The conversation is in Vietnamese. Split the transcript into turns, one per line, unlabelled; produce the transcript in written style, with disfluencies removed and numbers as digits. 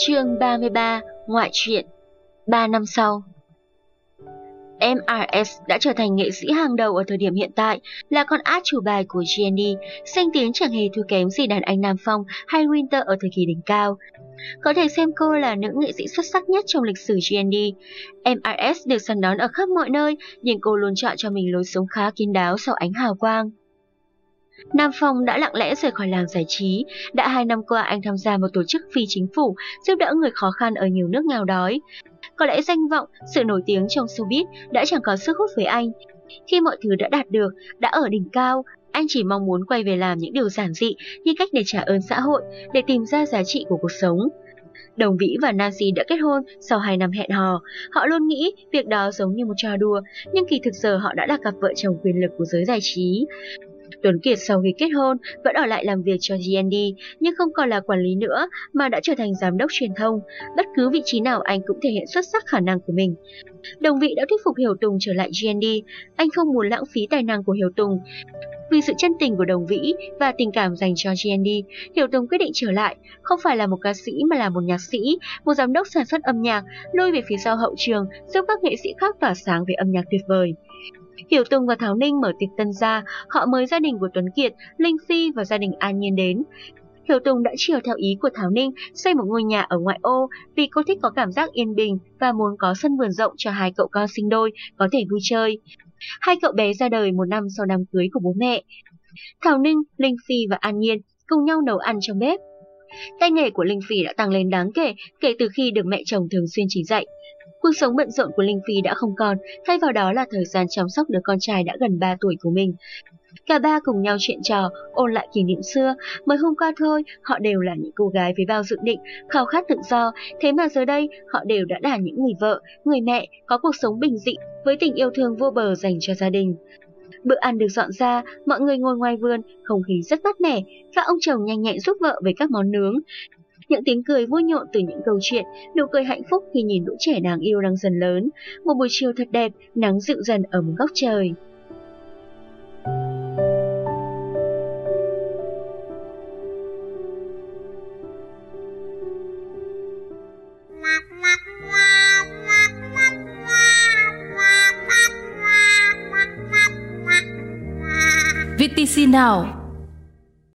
Chương 33, ngoại truyện. 3 năm sau, MRS đã trở thành nghệ sĩ hàng đầu ở thời điểm hiện tại, là con át chủ bài của GND, danh tiếng chẳng hề thua kém gì đàn anh Nam Phong hay Winter ở thời kỳ đỉnh cao. Có thể xem cô là nữ nghệ sĩ xuất sắc nhất trong lịch sử GND. MRS được săn đón ở khắp mọi nơi, nhưng cô luôn chọn cho mình lối sống khá kín đáo sau ánh hào quang. Nam Phong đã lặng lẽ rời khỏi làng giải trí. Đã 2 năm qua anh tham gia một tổ chức phi chính phủ giúp đỡ người khó khăn ở nhiều nước nghèo đói. Có lẽ danh vọng, sự nổi tiếng trong showbiz đã chẳng có sức hút với anh. Khi mọi thứ đã đạt được, đã ở đỉnh cao, anh chỉ mong muốn quay về làm những điều giản dị như cách để trả ơn xã hội, để tìm ra giá trị của cuộc sống. Đồng Vĩ và Nancy đã kết hôn sau 2 năm hẹn hò. Họ luôn nghĩ việc đó giống như một trò đùa, nhưng kỳ thực giờ họ đã là cặp vợ chồng quyền lực của giới giải trí. Tuấn Kiệt sau khi kết hôn vẫn ở lại làm việc cho GND, nhưng không còn là quản lý nữa mà đã trở thành giám đốc truyền thông. Bất cứ vị trí nào anh cũng thể hiện xuất sắc khả năng của mình. Đồng Vĩ đã thuyết phục Hiểu Tùng trở lại GND. Anh không muốn lãng phí tài năng của Hiểu Tùng. Vì sự chân tình của Đồng Vĩ và tình cảm dành cho GND, Hiểu Tùng quyết định trở lại, không phải là một ca sĩ mà là một nhạc sĩ, một giám đốc sản xuất âm nhạc, lui về phía sau hậu trường, giúp các nghệ sĩ khác tỏa sáng về âm nhạc tuyệt vời. Hiểu Tùng và Thảo Ninh mở tiệc tân gia, họ mời gia đình của Tuấn Kiệt, Linh Phi và gia đình An Nhiên đến. Hiểu Tùng đã chiều theo ý của Thảo Ninh xây một ngôi nhà ở ngoại ô vì cô thích có cảm giác yên bình và muốn có sân vườn rộng cho 2 cậu con sinh đôi có thể vui chơi. 2 cậu bé ra đời 1 năm sau đám cưới của bố mẹ. Thảo Ninh, Linh Phi và An Nhiên cùng nhau nấu ăn trong bếp. Tay nghề của Linh Phi đã tăng lên đáng kể từ khi được mẹ chồng thường xuyên chỉ dạy. Cuộc sống bận rộn của Linh Phi đã không còn, thay vào đó là thời gian chăm sóc đứa con trai đã gần 3 tuổi của mình. Cả ba cùng nhau chuyện trò, ôn lại kỷ niệm xưa. Mới hôm qua thôi, họ đều là những cô gái với bao dự định, khao khát tự do. Thế mà giờ đây, họ đều đã là những người vợ, người mẹ, có cuộc sống bình dị, với tình yêu thương vô bờ dành cho gia đình. Bữa ăn được dọn ra, mọi người ngồi ngoài vườn, không khí rất mát mẻ. Các ông chồng nhanh nhẹn giúp vợ với các món nướng. Những tiếng cười vui nhộn từ những câu chuyện, nụ cười hạnh phúc khi nhìn lũ trẻ đáng yêu đang dần lớn. Một buổi chiều thật đẹp, nắng dịu dần ở một góc trời.
VTC Now,